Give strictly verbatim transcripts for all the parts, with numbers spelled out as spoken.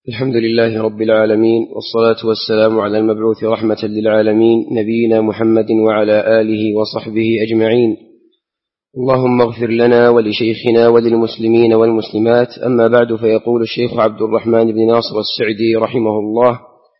الحمد لله رب العالمين، والصلاة والسلام على المبعوث رحمة للعالمين نبينا محمد وعلى آله وصحبه أجمعين. اللهم اغفر لنا ولشيخنا وللمسلمين والمسلمات. أما بعد، فيقول الشيخ عبد الرحمن بن ناصر السعدي رحمه الله: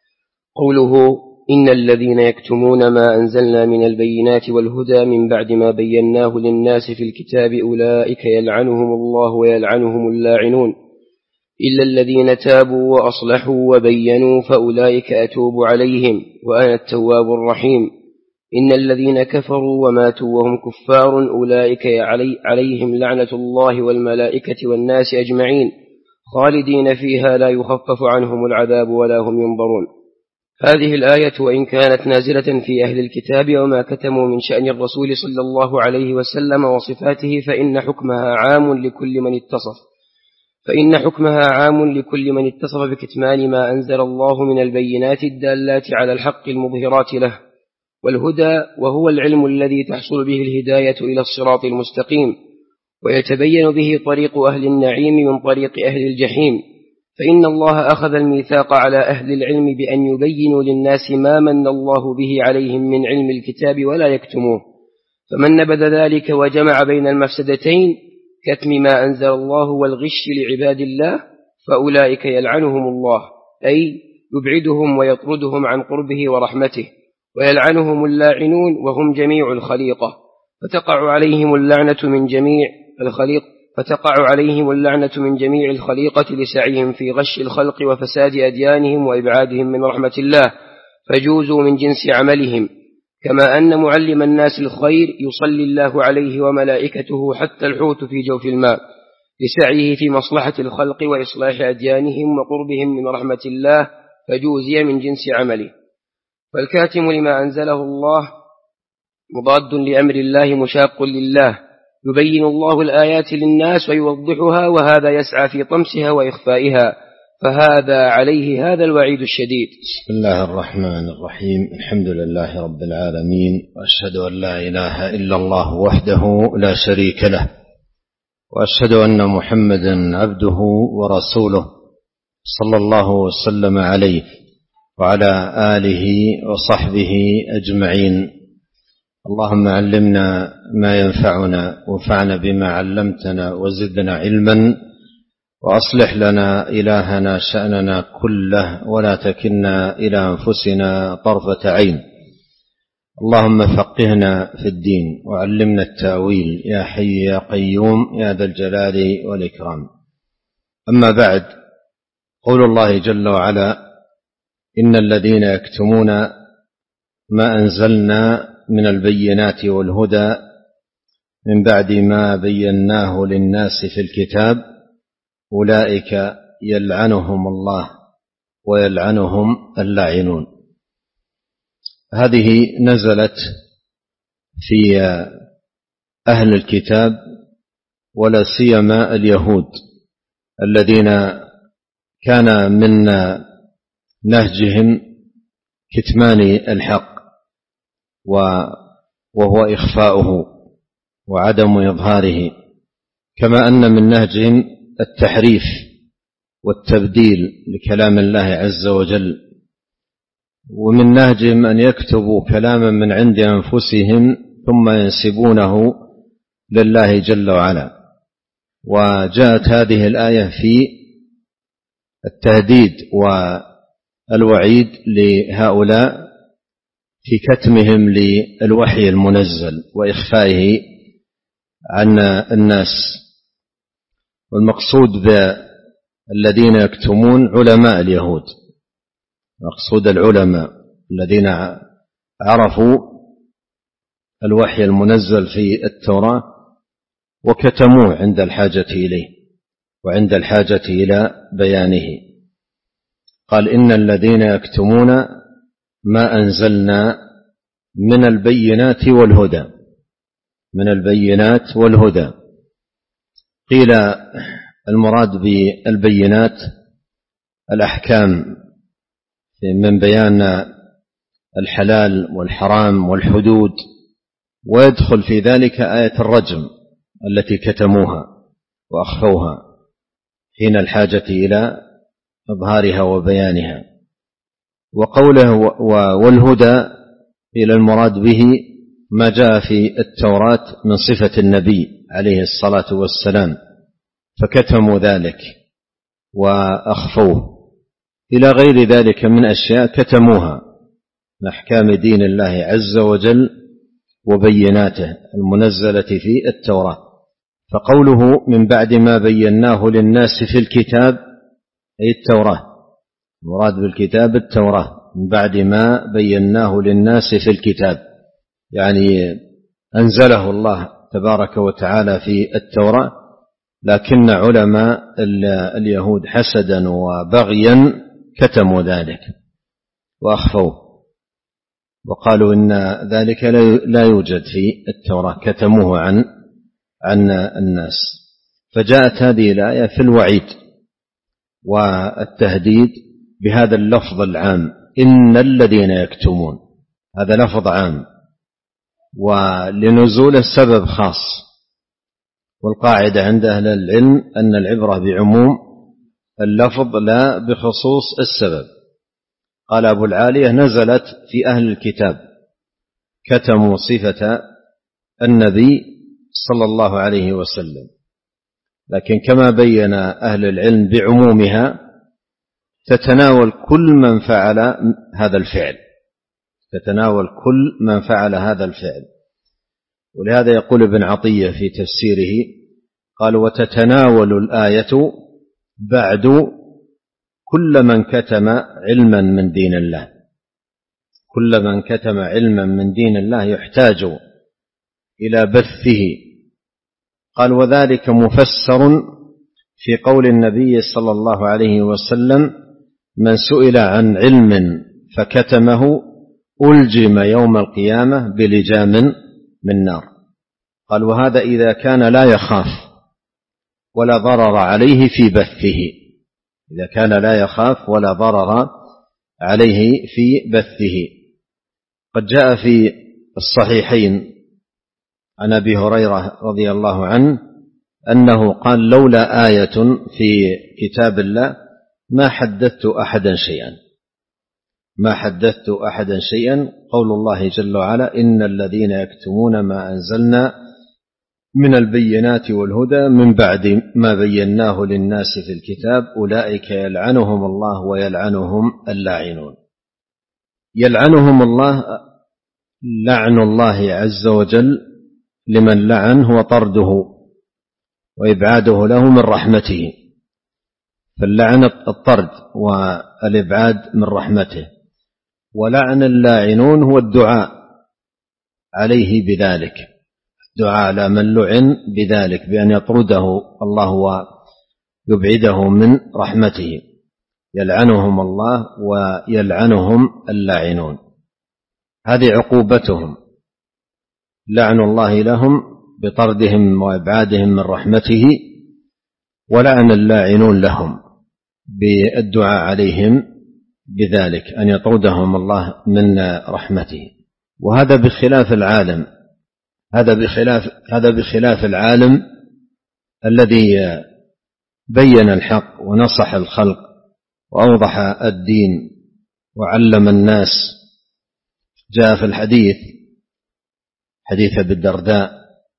قوله: إن الذين يكتمون ما أنزلنا من البينات والهدى من بعد ما بيناه للناس في الكتاب أولئك يلعنهم الله ويلعنهم اللاعنون إلا الذين تابوا وأصلحوا وبينوا فأولئك أتوب عليهم وأنا التواب الرحيم. إن الذين كفروا وماتوا وهم كفار أولئك علي عليهم لعنة الله والملائكة والناس أجمعين خالدين فيها لا يخفف عنهم العذاب ولا هم ينظرون. هذه الآية وإن كانت نازلة في أهل الكتاب وما كتموا من شأن الرسول صلى الله عليه وسلم وصفاته فإن حكمها عام لكل من اتصف فإن حكمها عام لكل من اتصف بكتمان ما أنزل الله من البينات الدالات على الحق المظهرات له، والهدى وهو العلم الذي تحصل به الهداية إلى الصراط المستقيم ويتبين به طريق أهل النعيم من طريق أهل الجحيم. فإن الله أخذ الميثاق على أهل العلم بأن يبينوا للناس ما من الله به عليهم من علم الكتاب ولا يكتموه، فمن نبذ ذلك وجمع بين المفسدتين كتم ما أنزل الله والغش لعباد الله فأولئك يلعنهم الله، أي يبعدهم ويطردهم عن قربه ورحمته، ويلعنهم اللاعنون وهم جميع الخليقة، فتقع عليهم اللعنة من جميع الخليق فتقع عليهم اللعنة من جميع الخليقة لسعيهم في غش الخلق وفساد أديانهم وإبعادهم من رحمة الله، فجوزوا من جنس عملهم. كما أن معلم الناس الخير يصلي الله عليه وملائكته حتى الحوت في جوف الماء لسعيه في مصلحة الخلق وإصلاح أديانهم وقربهم من رحمة الله، فجوزي من جنس عمله. فالكاتم لما أنزله الله مضاد لأمر الله مشاق لله، يبين الله الآيات للناس ويوضحها، وهذا يسعى في طمسها وإخفائها، فهذا عليه هذا الوعيد الشديد. بسم الله الرحمن الرحيم. الحمد لله رب العالمين، وأشهد أن لا إله إلا الله وحده لا شريك له، وأشهد أن محمدا عبده ورسوله صلى الله وسلم عليه وعلى آله وصحبه أجمعين. اللهم علمنا ما ينفعنا وانفعنا بما علمتنا وزدنا علما، وأصلح لنا إلهنا شأننا كله ولا تكلنا إلى أنفسنا طرفة عين. اللهم فقهنا في الدين وعلمنا التأويل يا حي يا قيوم يا ذا الجلال والإكرام. أما بعد، قول الله جل وعلا: إن الذين يكتمون ما أنزلنا من البينات والهدى من بعد ما بيناه للناس في الكتاب أولئك يلعنهم الله ويلعنهم اللاعنون. هذه نزلت في أهل الكتاب ولا سيما اليهود الذين كان من نهجهم كتمان الحق وهو إخفاؤه وعدم إظهاره، كما أن من نهجهم التحريف والتبديل لكلام الله عز وجل، ومن نهجهم أن يكتبوا كلاما من عند أنفسهم ثم ينسبونه لله جل وعلا. وجاءت هذه الآية في التهديد والوعيد لهؤلاء في كتمهم للوحي المنزل وإخفائه عن الناس. والمقصود بالذين يكتمون علماء اليهود، مقصود العلماء الذين عرفوا الوحي المنزل في التوراة وكتموه عند الحاجة إليه وعند الحاجة إلى بيانه. قال: إن الذين يكتمون ما أنزلنا من البينات والهدى من البينات والهدى. قيل المراد بالبينات الأحكام من بيان الحلال والحرام والحدود، ويدخل في ذلك آية الرجم التي كتموها وأخفوها حين الحاجة إلى إظهارها وبيانها. وقوله والهدى إلى المراد به ما جاء في التوراة من صفة النبي عليه الصلاة والسلام فكتموا ذلك وأخفوه، إلى غير ذلك من أشياء كتموها من أحكام دين الله عز وجل وبيناته المنزلة في التوراة. فقوله من بعد ما بيناه للناس في الكتاب أي التوراة، المراد بالكتاب التوراة، من بعد ما بيناه للناس في الكتاب يعني أنزله الله تبارك وتعالى في التوراة، لكن علماء اليهود حسدا وبغيا كتموا ذلك وأخفوه وقالوا إن ذلك لا يوجد في التوراة، كتموه عن عن الناس. فجاءت هذه الآية في الوعيد والتهديد بهذا اللفظ العام إن الذين يكتمون، هذا لفظ عام ولنزول السبب خاص، والقاعدة عند أهل العلم أن العبرة بعموم اللفظ لا بخصوص السبب. قال أبو العالية نزلت في أهل الكتاب كتموا صفة النبي صلى الله عليه وسلم، لكن كما بين أهل العلم بعمومها تتناول كل من فعل هذا الفعل، تتناول كل من فعل هذا الفعل. ولهذا يقول ابن عطية في تفسيره قال وتتناول الآية بعد كل من كتم علما من دين الله، كل من كتم علما من دين الله يحتاج إلى بثه. قال وذلك مفسر في قول النبي صلى الله عليه وسلم من سئل عن علم فكتمه ألجم يوم القيامة بلجام من نار. قال وهذا إذا كان لا يخاف ولا ضرر عليه في بثه، إذا كان لا يخاف ولا ضرر عليه في بثه. قد جاء في الصحيحين عن أبي هريرة رضي الله عنه أنه قال لولا آية في كتاب الله ما حدثت أحدا شيئا، ما حدثت أحدا شيئا قول الله جل وعلا إن الذين يكتمون ما أنزلنا من البينات والهدى من بعد ما بيناه للناس في الكتاب أولئك يلعنهم الله ويلعنهم اللاعنون. يلعنهم الله لعن الله عز وجل لمن لعن هو طرده وإبعاده له من رحمته، فاللعن الطرد والإبعاد من رحمته، ولعن اللاعنون هو الدعاء عليه بذلك، الدعاء على من لعن بذلك بأن يطرده الله ويبعده من رحمته. يلعنهم الله ويلعنهم اللاعنون، هذه عقوبتهم، لعن الله لهم بطردهم وإبعادهم من رحمته، ولعن اللاعنون لهم بالدعاء عليهم بذلك أن يطردهم الله من رحمته. وهذا بخلاف العالم، هذا بخلاف هذا بخلاف العالم الذي بين الحق ونصح الخلق وأوضح الدين وعلم الناس. جاء في الحديث حديث أبي الدرداء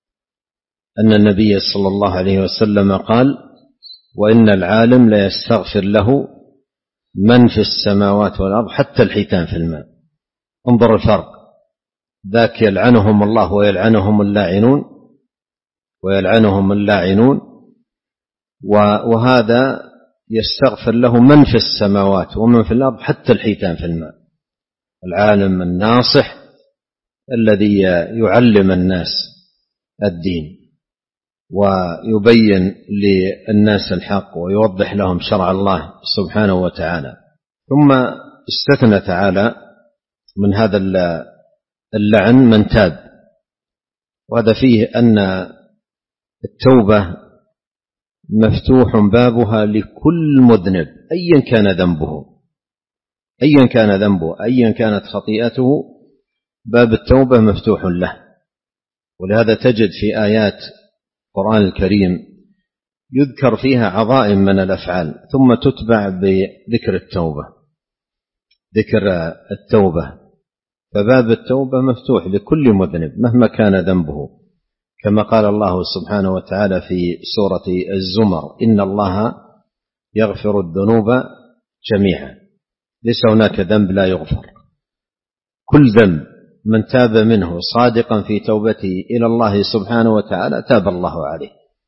أن النبي صلى الله عليه وسلم قال وإن العالم لا يستغفر له من في السماوات والأرض حتى الحيتان في الماء. انظر الفرق، ذاك يلعنهم الله ويلعنهم اللاعنون ويلعنهم اللاعنون وهذا يستغفر له من في السماوات ومن في الأرض حتى الحيتان في الماء. العالم الناصح الذي يعلم الناس الدين ويبين للناس الحق ويوضح لهم شرع الله سبحانه وتعالى. ثم استثنى تعالى من هذا اللعن من تاب، وهذا فيه أن التوبة مفتوح بابها لكل مذنب أيا كان ذنبه، أيا كان ذنبه أيا كانت خطيئته، باب التوبة مفتوح له. ولهذا تجد في آيات القرآن الكريم يذكر فيها عظائم من الأفعال ثم تتبع بذكر التوبة، ذكر التوبة، فباب التوبة مفتوح لكل مذنب مهما كان ذنبه، كما قال الله سبحانه وتعالى في سورة الزمر: إن الله يغفر الذنوب جميعا، ليس هناك ذنب لا يغفر، كل ذنب من تاب منه صادقا في توبته إلى الله سبحانه وتعالى تاب الله عليه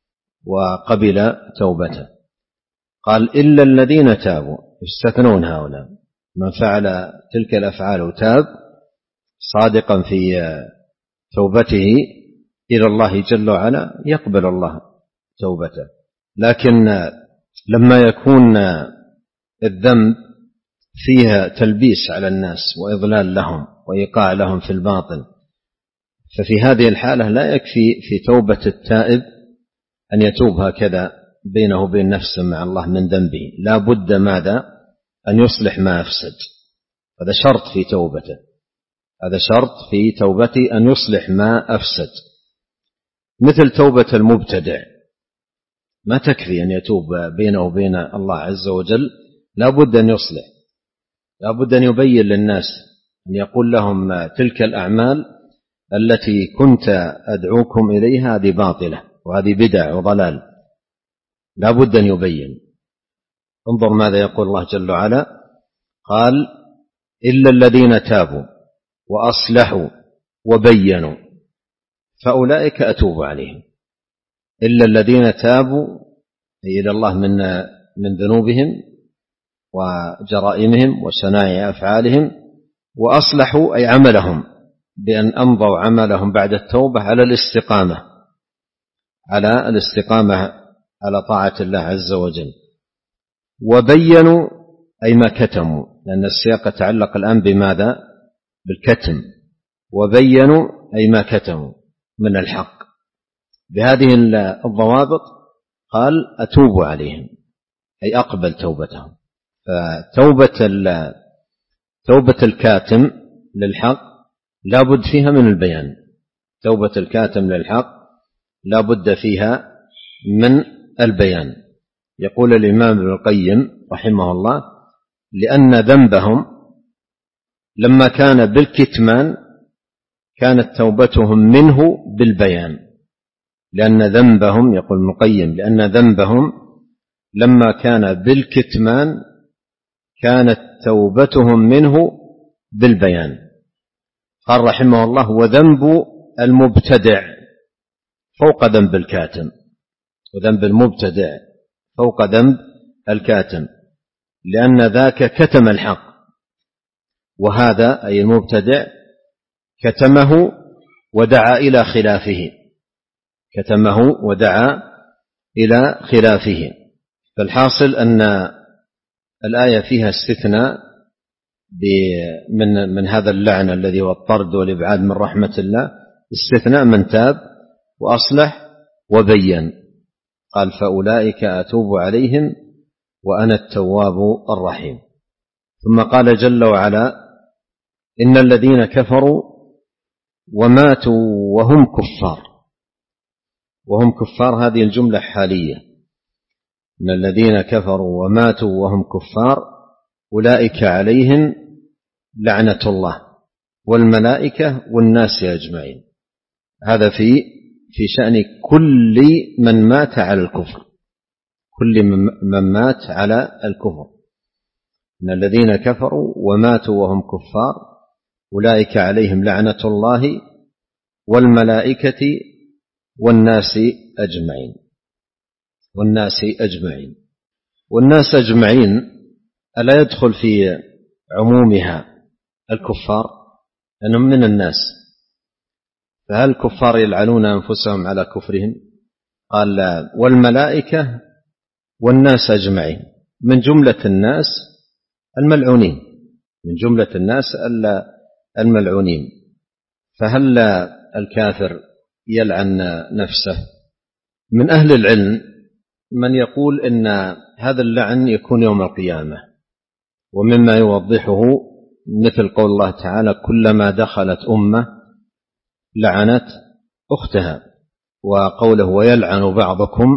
وقبل توبته. قال: إلا الذين تابوا، يستثنون هؤلاء، من فعل تلك الأفعال وتاب صادقا في توبته إلى الله جل وعلا يقبل الله توبته. لكن لما يكون الذنب فيها تلبيس على الناس وإضلال لهم وإيقاع لهم في الباطل، ففي هذه الحالة لا يكفي في توبة التائب أن يتوب هكذا بينه وبين نفسه مع الله من ذنبه، لا بد ماذا؟ أن يصلح ما أفسد، هذا شرط في توبته، هذا شرط في توبته أن يصلح ما أفسد. مثل توبة المبتدع ما تكفي أن يتوب بينه وبين الله عز وجل، لا بد أن يصلح، لا بد أن يبين للناس، أن يقول لهم تلك الأعمال التي كنت أدعوكم إليها هذه باطلة وهذه بدع وضلال، لا بد أن يبين. انظر ماذا يقول الله جل وعلا: قال: إلا الذين تابوا وأصلحوا وبينوا فأولئك أتوب عليهم. إلا الذين تابوا أي إلى الله من من ذنوبهم وجرائمهم وشنائع أفعالهم، وأصلحوا أي عملهم بأن أمضوا عملهم بعد التوبة على الاستقامة، على الاستقامة على طاعة الله عز وجل. وبينوا أي ما كتموا، لأن السياق يتعلق الآن بماذا؟ بالكتم. وبينوا أي ما كتموا من الحق. بهذه الضوابط قال: أتوب عليهم أي أقبل توبتهم. فتوبة توبة الكاتم للحق لا بد فيها من البيان، توبة الكاتم للحق لا بد فيها من البيان. يقول الإمام ابن القيم رحمه الله: لأن ذنبهم لما كان بالكتمان كانت توبتهم منه بالبيان. لأن ذنبهم، يقول ابن القيم، لأن ذنبهم لما كان بالكتمان كانت توبتهم منه بالبيان. قال رحمه الله: وذنب المبتدع فوق ذنب الكاتم، وذنب المبتدع فوق ذنب الكاتم، لأن ذاك كتم الحق، وهذا أي المبتدع كتمه ودعا إلى خلافه، كتمه ودعا إلى خلافه. فالحاصل أن الآية فيها استثناء من من هذا اللعن الذي هو الطرد والإبعاد من رحمة الله، استثناء من تاب وأصلح وبين. قال: فأولئك أتوب عليهم وأنا التواب الرحيم. ثم قال جل وعلا: إن الذين كفروا وماتوا وهم كفار. وهم كفار هذه الجملة حالية. إن الذين كفروا وماتوا وهم كفار أولئك عليهم لعنة الله والملائكة والناس أجمعين. هذا في في شأن كل من مات على الكفر، كل من مات على الكفر. إن الذين كفروا وماتوا وهم كفار أولئك عليهم لعنة الله والملائكة والناس أجمعين. والناس أجمعين والناس أجمعين ألا يدخل في عمومها الكفار؟ لأنهم من الناس، فهل الكفار يلعنون أنفسهم على كفرهم؟ قال: لا، والملائكة والناس أجمعين، من جملة الناس الملعونين، من جملة الناس الملعونين. فهل الكافر يلعن نفسه؟ من أهل العلم من يقول إن هذا اللعن يكون يوم القيامة، ومما يوضحه مثل قول الله تعالى: كلما دخلت أمة لعنت أختها، وقوله: ويلعن بعضكم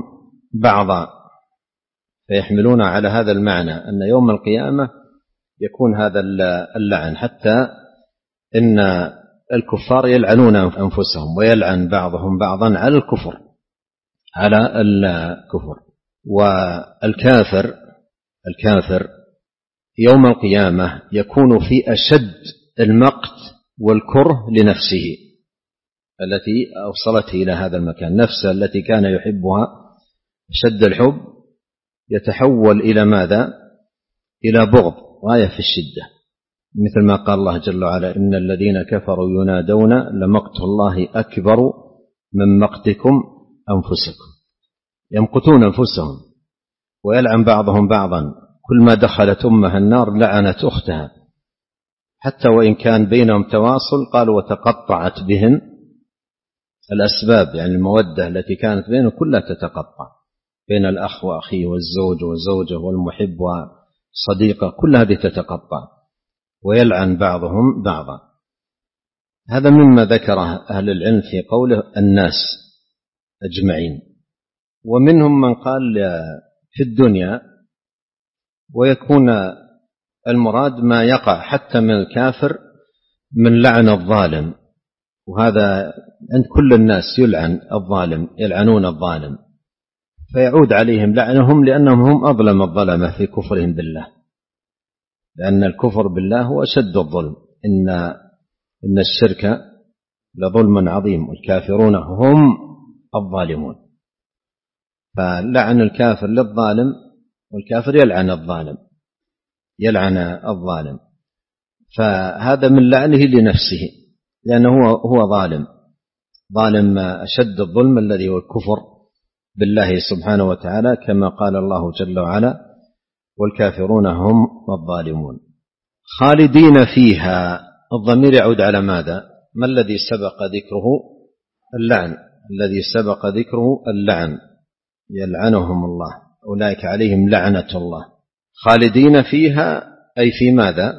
بعضا، فيحملون على هذا المعنى أن يوم القيامة يكون هذا اللعن، حتى إن الكفار يلعنون أنفسهم ويلعن بعضهم بعضا على الكفر على الكفر. والكافر الكافر يوم القيامة يكون في أشد المقت والكره لنفسه التي أوصلته إلى هذا المكان، نفسه التي كان يحبها شد الحب يتحول إلى ماذا؟ إلى بغض غاية في الشدة، مثل ما قال الله جل وعلا: إن الذين كفروا ينادون لمقت الله أكبر من مقتكم أنفسكم. يمقتون أنفسهم ويلعن بعضهم بعضا، كل ما دخلت أمها النار لعنت أختها، حتى وإن كان بينهم تواصل. قالوا: وتقطعت بهم الأسباب، يعني المودة التي كانت بينهم كلها تتقطع، بين الأخ وأخيه والزوج وزوجه والمحب وصديقه، كل هذه تتقطع ويلعن بعضهم بعضا. هذا مما ذكره أهل العلم في قوله الناس أجمعين. ومنهم من قال في الدنيا، ويكون المراد ما يقع حتى من الكافر من لعن الظالم، وهذا عند كل الناس يلعن الظالم، يلعنون الظالم فيعود عليهم لعنهم، لأنهم هم أظلم الظلمة في كفرهم بالله، لأن الكفر بالله هو أشد الظلم. إن إن الشرك لظلم عظيم والكافرون هم الظالمون. فلعن الكافر للظالم، والكافر يلعن الظالم يلعن الظالم فهذا من لعنه لنفسه، لأنه هو هو ظالم ظالم أشد الظلم الذي هو الكفر بالله سبحانه وتعالى، كما قال الله جل وعلا: والكافرون هم الظالمون. خالدين فيها، الضمير يعود على ماذا؟ ما الذي سبق ذكره؟ اللعن. الذي سبق ذكره اللعن، يلعنهم الله، أولئك عليهم لعنة الله. خالدين فيها أي في ماذا؟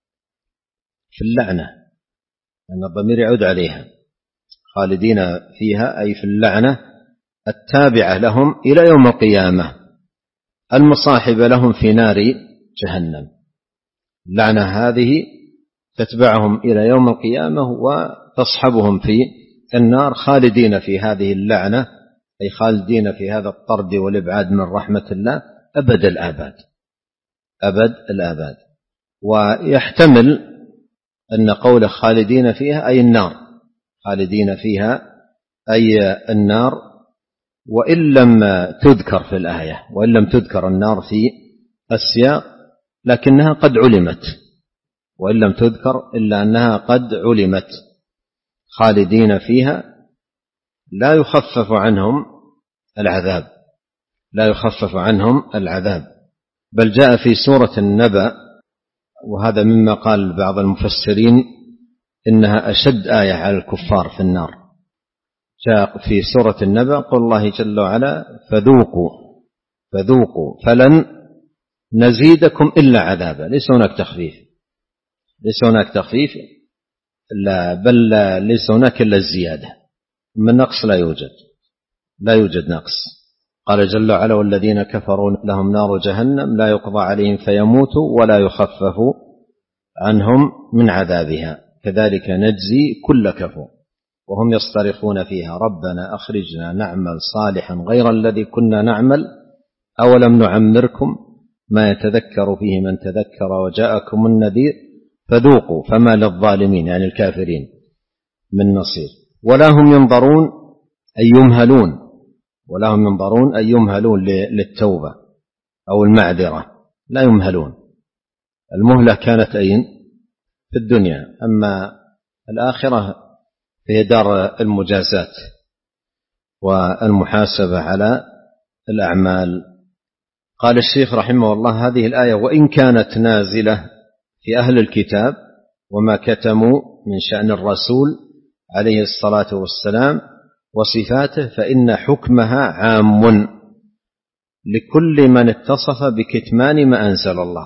في اللعنة، لأن الضمير يعود عليها. خالدين فيها أي في اللعنة التابعة لهم إلى يوم القيامة، المصاحبة لهم في نار جهنم. اللعنة هذه تتبعهم إلى يوم القيامة وتصحبهم في النار، خالدين في هذه اللعنة أي خالدين في هذا الطرد والإبعاد من رحمة الله أبد الآباد أبد الآباد. ويحتمل أن قول خالدين فيها أي النار، خالدين فيها أي النار، وإن لم تذكر في الآية، وإن لم تذكر النار في السياق، لكنها قد علمت، وإن لم تذكر إلا أنها قد علمت. خالدين فيها لا يخفف عنهم العذاب لا يخفف عنهم العذاب بل جاء في سورة النبأ، وهذا مما قال بعض المفسرين إنها أشد آية على الكفار في النار. جاء في سورة النبأ قول الله جل وعلا: فذوقوا فذوقوا فلن نزيدكم إلا عذابا. ليس هناك تخفيف ليس هناك تخفيف لا بل ليس هناك إلا الزيادة، من نقص لا يوجد لا يوجد نقص. قال جل وعلا: والذين كفروا لهم نار جهنم لا يقضى عليهم فيموتوا ولا يخفف عنهم من عذابها كذلك نجزي كل كفور وهم يصطرخون فيها ربنا أخرجنا نعمل صالحا غير الذي كنا نعمل أولم نعمركم ما يتذكر فيه من تذكر وجاءكم النذير فذوقوا فما للظالمين يعني الكافرين من نصير ولا هم ينظرون أي يمهلون ولا هم ينظرون أي يمهلون للتوبة أو المعذرة، لا يمهلون. المهلة كانت أين؟ في الدنيا، أما الآخرة هي دار المجازات والمحاسبة على الأعمال. قال الشيخ رحمه الله: هذه الآية وإن كانت نازلة في أهل الكتاب وما كتموا من شأن الرسول عليه الصلاة والسلام وصفاته فإن حكمها عام لكل من اتصف بكتمان ما أنزل الله.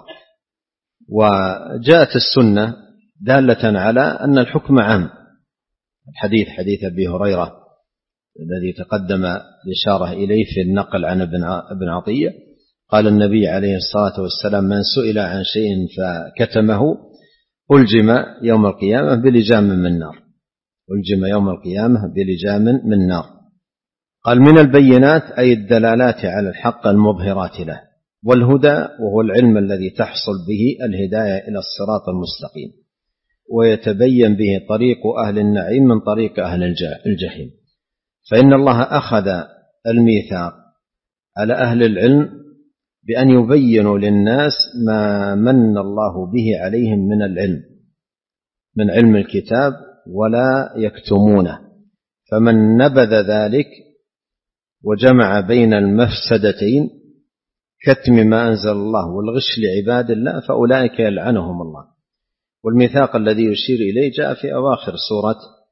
وجاءت السنة دالة على أن الحكم عام. الحديث حديث أبي هريرة الذي تقدم الإشارة إليه في النقل عن ابن عطية. قال النبي عليه الصلاة والسلام: من سئل عن شيء فكتمه ألجم يوم القيامة بلجام من نار، ألجم يوم القيامة بلجام من نار. قال: من البينات أي الدلالات على الحق المظهرات له، والهدى وهو العلم الذي تحصل به الهداية إلى الصراط المستقيم، ويتبين به طريق أهل النعيم من طريق أهل الجحيم. فإن الله أخذ الميثاق على أهل العلم بأن يبينوا للناس ما من الله به عليهم من العلم، من علم الكتاب، ولا يكتمونه. فمن نبذ ذلك وجمع بين المفسدتين، كتم ما أنزل الله والغش لعباد الله، فأولئك يلعنهم الله. والميثاق الذي يشير إليه جاء في أواخر سورة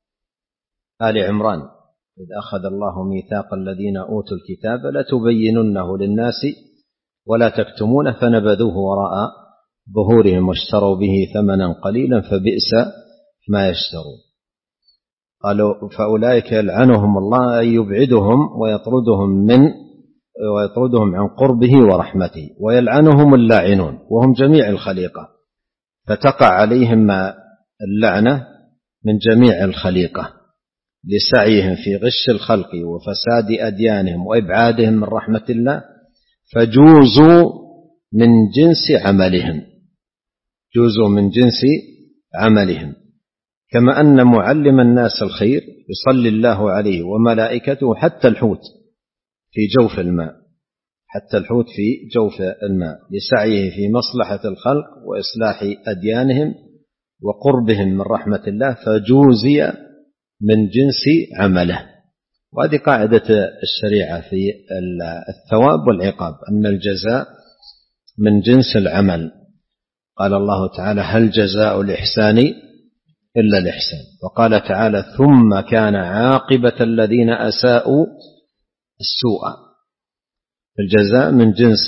آل عمران: إذ أخذ الله ميثاق الذين أوتوا الكتاب لتبيننه للناس ولا تكتمونه فنبذوه وراء ظهورهم واشتروا به ثمنا قليلا فبئس ما يشترون. قالوا: فأولئك يلعنهم الله، أي يبعدهم ويطردهم من ويطردهم عن قربه ورحمته، ويلعنهم اللاعنون وهم جميع الخليقة، فتقع عليهم اللعنة من جميع الخليقة لسعيهم في غش الخلق وفساد أديانهم وإبعادهم من رحمة الله، فجوزوا من جنس عملهم، جوزوا من جنس عملهم. كما أن معلم الناس الخير يصلي الله عليه وملائكته حتى الحوت في جوف الماء، حتى الحوت في جوف الماء، لسعيه في مصلحة الخلق وإصلاح أديانهم وقربهم من رحمة الله، فجوزي من جنس عمله. وهذه قاعدة الشريعة في الثواب والعقاب، أن الجزاء من جنس العمل. قال الله تعالى: هل جزاء الإحسان إلا الإحسان. وقال تعالى: ثم كان عاقبة الذين أساءوا السوء. الجزاء من جنس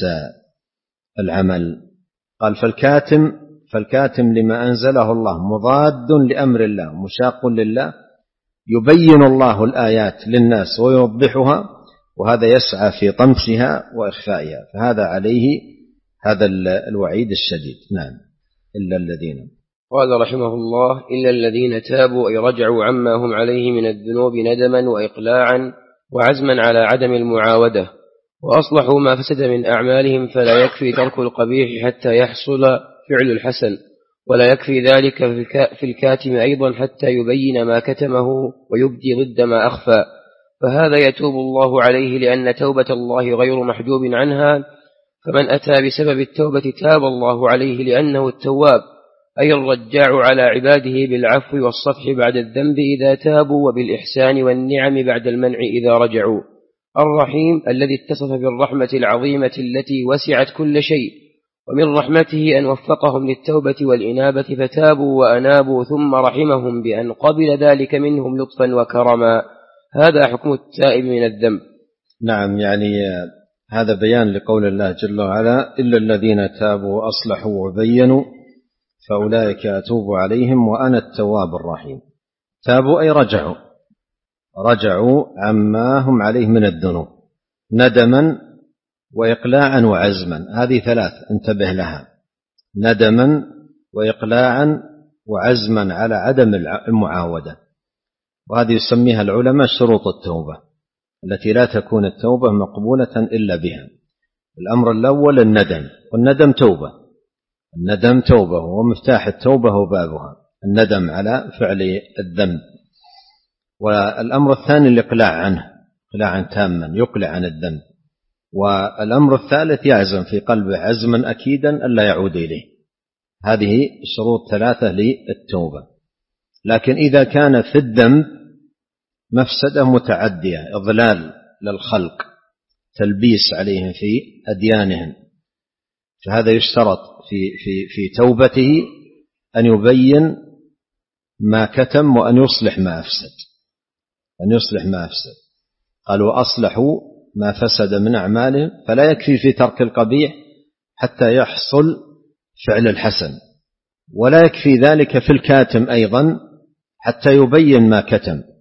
العمل. قال: فالكاتم فالكاتم لما أنزله الله مضاد لأمر الله مشاق لله، يبين الله الآيات للناس ويوضحها، وهذا يسعى في طمسها وإخفائها، فهذا عليه هذا الوعيد الشديد. نعم. إلا الذين قال رحمه الله: إلا الذين تابوا أي رجعوا عما هم عليه من الذنوب ندما وإقلاعا وعزما على عدم المعاودة، وأصلحوا ما فسد من أعمالهم، فلا يكفي ترك القبيح حتى يحصل فعل الحسن، ولا يكفي ذلك في الكاتم أيضا حتى يبين ما كتمه ويبدي ضد ما أخفى، فهذا يتوب الله عليه لأن توبة الله غير محجوب عنها. فمن أتى بسبب التوبة تاب الله عليه لأنه التواب، أي الرجاع على عباده بالعفو والصفح بعد الذنب إذا تابوا، وبالإحسان والنعم بعد المنع إذا رجعوا. الرحيم الذي اتصف بالرحمة العظيمة التي وسعت كل شيء، ومن رحمته أن وفقهم للتوبة والإنابة فتابوا وأنابوا، ثم رحمهم بأن قبل ذلك منهم لطفا وكرما. هذا حكم التائب من الذنب. نعم، يعني هذا بيان لقول الله جل وعلا: إلا الذين تابوا وأصلحوا وبينوا فأولئك أتوب عليهم وأنا التواب الرحيم. تابوا أي رجعوا، رجعوا عما هم عليه من الذنوب ندما وإقلاعا وعزما. هذه ثلاث انتبه لها: ندما وإقلاعا وعزما على عدم المعاودة. وهذه يسميها العلماء شروط التوبة، التي لا تكون التوبة مقبولة إلا بها. الأمر الأول الندم، والندم توبة، الندم توبة ومفتاح التوبة وبابها، الندم على فعل الذنب. والأمر الثاني الإقلاع عنه، إقلاعا تاما يقلع عن الذنب. والأمر الثالث يعزم في قلبه عزما أكيدا ألا يعود إليه. هذه شروط ثلاثة للتوبة. لكن إذا كان في الذنب مفسدة متعدية، إضلال للخلق، تلبيس عليهم في أديانهم، فهذا يشترط في, في, في توبته أن يبين ما كتم وأن يصلح ما أفسد، أن يصلح ما أفسد. قالوا: أصلحوا ما فسد من أعمالهم، فلا يكفي في ترك القبيح حتى يحصل فعل الحسن، ولا يكفي ذلك في الكاتم أيضا حتى يبين ما كتم،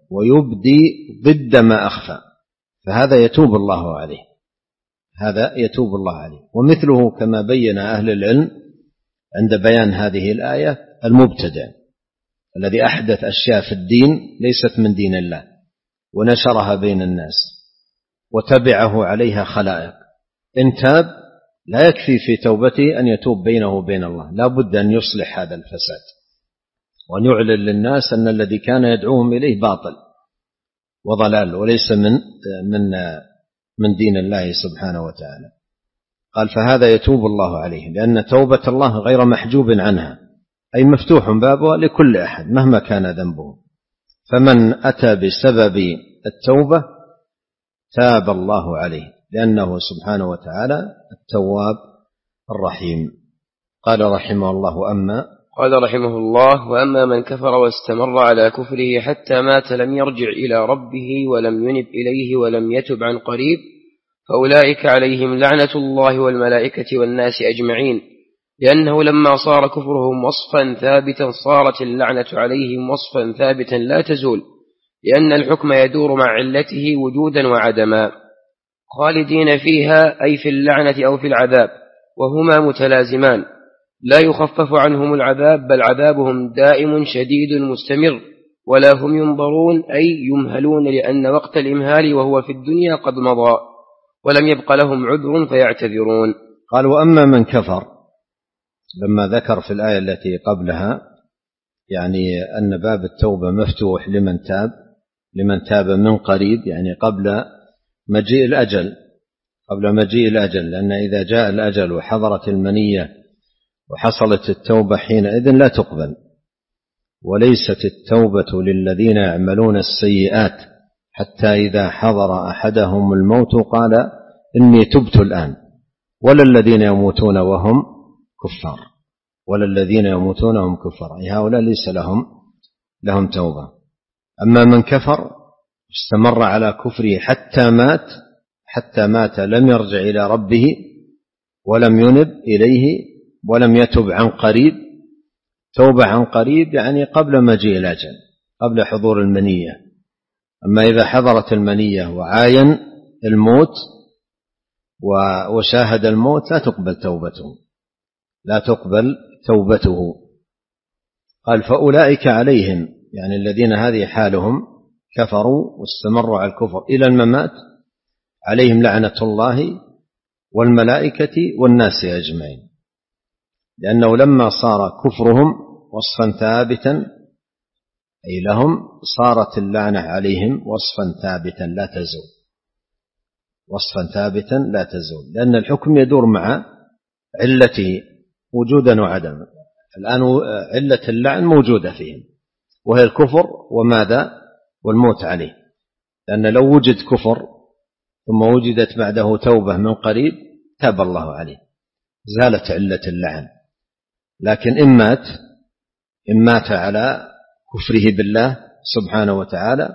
ويبدي ضد ما أخفى، فهذا يتوب الله عليه، هذا يتوب الله عليه. ومثله كما بين أهل العلم عند بيان هذه الآية المبتدع الذي أحدث أشياء في الدين ليست من دين الله ونشرها بين الناس وتبعه عليها خلائق، إن تاب لا يكفي في توبته أن يتوب بينه وبين الله، لا بد أن يصلح هذا الفساد وأن يعلن للناس أن الذي كان يدعوهم إليه باطل وضلال وليس من من من دين الله سبحانه وتعالى. قال فهذا يتوب الله عليه، لأن توبة الله غير محجوب عنها، أي مفتوح بابها لكل أحد مهما كان ذنبه. فمن أتى بسبب التوبة تاب الله عليه، لأنه سبحانه وتعالى التواب الرحيم. قال رحمه الله أما قال رحمه الله وأما من كفر واستمر على كفره حتى مات لم يرجع إلى ربه ولم ينب إليه ولم يتب عن قريب، فأولئك عليهم لعنة الله والملائكة والناس أجمعين، لأنه لما صار كفرهم وصفا ثابتا صارت اللعنة عليهم وصفا ثابتا لا تزول، لأن الحكم يدور مع علته وجودا وعدما، خالدين فيها أي في اللعنة أو في العذاب، وهما متلازمان لا يخفف عنهم العذاب، بل عذابهم دائم شديد مستمر، ولا هم ينظرون أي يمهلون، لأن وقت الإمهال وهو في الدنيا قد مضى ولم يبق لهم عذر فيعتذرون. قال وأما من كفر، لما ذكر في الآية التي قبلها يعني أن باب التوبة مفتوح لمن تاب لمن تاب من قريب، يعني قبل مجيء الأجل قبل مجيء الأجل لأن إذا جاء الأجل وحضرت المنية وحصلت التوبة حينئذ لا تقبل. وليست التوبة للذين يعملون السيئات حتى إذا حضر أحدهم الموت قال إني تبت الآن، ولا الذين يموتون وهم كفار ولا الذين يموتون وهم كفار، أي هؤلاء ليس لهم لهم توبة. أما من كفر استمر على كفره حتى مات حتى مات لم يرجع إلى ربه ولم ينب إليه ولم يتب عن قريب. توبة عن قريب يعني قبل مجيء الأجل، قبل حضور المنية. أما إذا حضرت المنية وعاين الموت وشاهد الموت لا تقبل توبته لا تقبل توبته. قال فأولئك عليهم، يعني الذين هذه حالهم كفروا واستمروا على الكفر إلى الممات، عليهم لعنة الله والملائكة والناس أجمعين، لأنه لما صار كفرهم وصفا ثابتا أي لهم صارت اللعنة عليهم وصفا ثابتا لا تزول وصفا ثابتا لا تزول، لأن الحكم يدور مع علته وجودا وعدما. الآن علة اللعن موجودة فيهم وهي الكفر وماذا والموت عليه، لأن لو وجد كفر ثم وجدت بعده توبة من قريب تاب الله عليه زالت علة اللعن. لكن إن مات إن مات على كفره بالله سبحانه وتعالى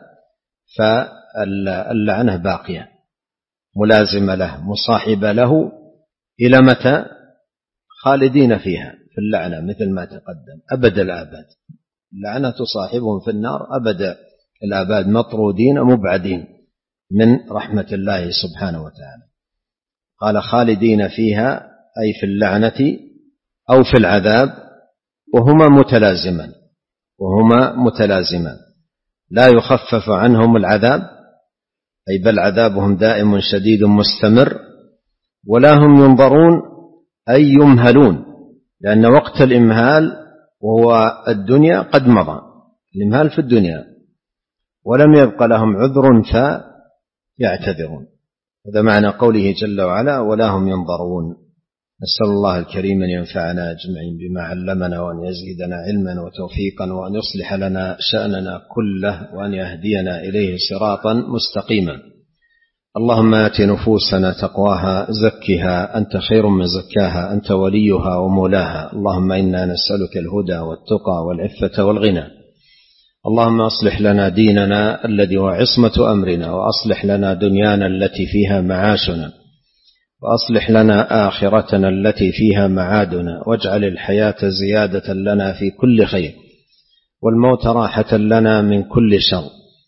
فاللعنة باقية ملازمة له مصاحبة له إلى متى؟ خالدين فيها في اللعنة مثل ما تقدم أبد الآباد. اللعنة تصاحبهم في النار أبد الآباد مطرودين مبعدين من رحمة الله سبحانه وتعالى. قال خالدين فيها أي في اللعنة أو في العذاب، وهما متلازمان وهما متلازمان لا يخفف عنهم العذاب، أي بل عذابهم دائم شديد مستمر، ولا هم ينظرون أي يمهلون، لأن وقت الإمهال وهو الدنيا قد مضى، الإمهال في الدنيا، ولم يبق لهم عذر فيعتذرون. هذا معنى قوله جل وعلا ولا هم ينظرون. نسأل الله الكريم أن ينفعنا أجمعين بما علمنا، وأن يزيدنا علما وتوفيقا، وأن يصلح لنا شأننا كله، وأن يهدينا إليه صراطا مستقيما. اللهم آت نفوسنا تقواها زكها أنت خير من زكاها أنت وليها ومولاها. اللهم إنا نسألك الهدى والتقى والعفة والغنى. اللهم أصلح لنا ديننا الذي هو عصمة أمرنا، وأصلح لنا دنيانا التي فيها معاشنا، وأصلح لنا آخرتنا التي فيها معادنا، واجعل الحياة زيادة لنا في كل خير، والموت راحة لنا من كل شر،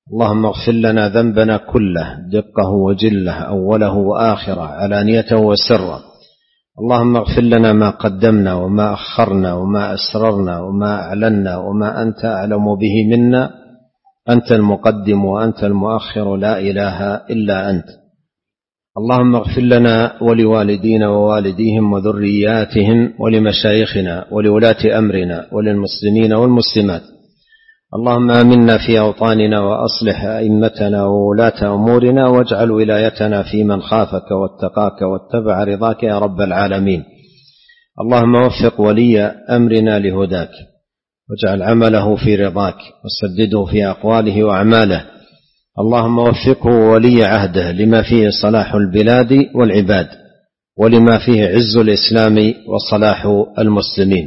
اللهم اغفر لنا ذنبنا كله دقه وجله أوله وآخره علانيته وسره. اللهم اغفر لنا ما قدمنا وما أخرنا وما أسررنا وما أعلنا وما أنت أعلم به منا. أنت المقدم وأنت المؤخر، لا إله إلا أنت. اللهم اغفر لنا ولوالدينا ووالديهم وذرياتهم ولمشايخنا ولولاة أمرنا وللمسلمين والمسلمات. اللهم آمنا في أوطاننا وأصلح أئمتنا وولاة أمورنا واجعل ولايتنا في من خافك واتقاك واتبع رضاك يا رب العالمين. اللهم وفق ولي أمرنا لهداك واجعل عمله في رضاك وسدده في أقواله وأعماله. اللهم وفقه ولي عهده لما فيه صلاح البلاد والعباد ولما فيه عز الإسلام وصلاح المسلمين.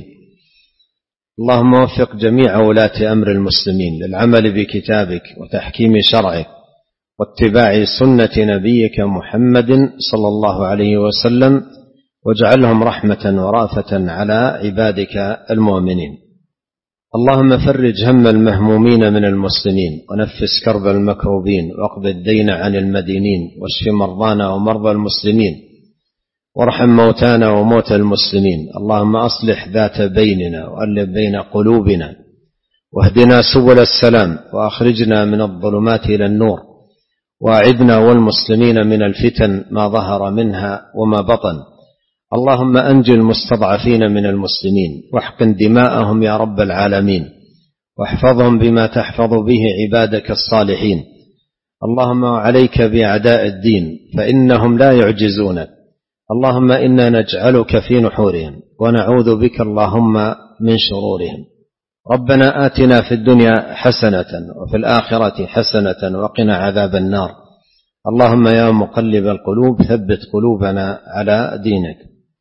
اللهم وفق جميع ولاة أمر المسلمين للعمل بكتابك وتحكيم شرعك واتباع سنة نبيك محمد صلى الله عليه وسلم، واجعلهم رحمة ورأفة على عبادك المؤمنين. اللهم فرج هم المهمومين من المسلمين ونفس كرب المكروبين واقض الدين عن المدينين واشف مرضانا ومرضى المسلمين وارحم موتانا وموتى المسلمين. اللهم أصلح ذات بيننا وألف بين قلوبنا واهدنا سبل السلام وأخرجنا من الظلمات إلى النور وأعذنا والمسلمين من الفتن ما ظهر منها وما بطن. اللهم أنج المستضعفين من المسلمين واحقن دماءهم يا رب العالمين واحفظهم بما تحفظ به عبادك الصالحين. اللهم عليك بأعداء الدين فإنهم لا يعجزونك. اللهم إنا نجعلك في نحورهم ونعوذ بك اللهم من شرورهم. ربنا آتنا في الدنيا حسنة وفي الآخرة حسنة وقنا عذاب النار. اللهم يا مقلب القلوب ثبت قلوبنا على دينك.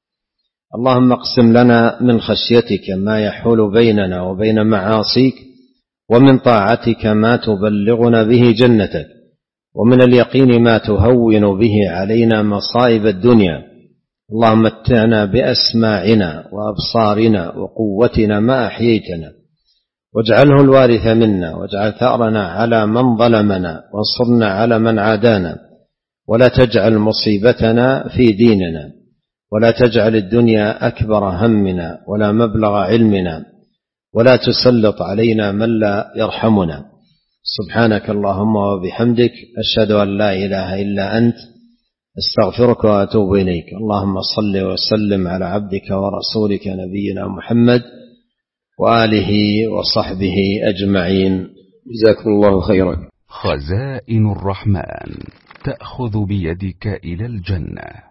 اللهم اقسم لنا من خشيتك ما يحول بيننا وبين معاصيك ومن طاعتك ما تبلغنا به جنتك ومن اليقين ما تهون به علينا مصائب الدنيا. اللهم متعنا بأسماعنا وأبصارنا وقوتنا ما أحييتنا واجعله الوارث منا واجعل ثأرنا على من ظلمنا وانصرنا على من عادانا ولا تجعل مصيبتنا في ديننا ولا تجعل الدنيا أكبر همنا ولا مبلغ علمنا ولا تسلط علينا من لا يرحمنا. سبحانك اللهم وبحمدك أشهد أن لا إله إلا أنت استغفرك وأتوب إليك. اللهم صل وسلم على عبدك ورسولك نبينا محمد وآله وصحبه أجمعين. جزاكم الله خيرا. خزائن الرحمن تأخذ بيدك إلى الجنة.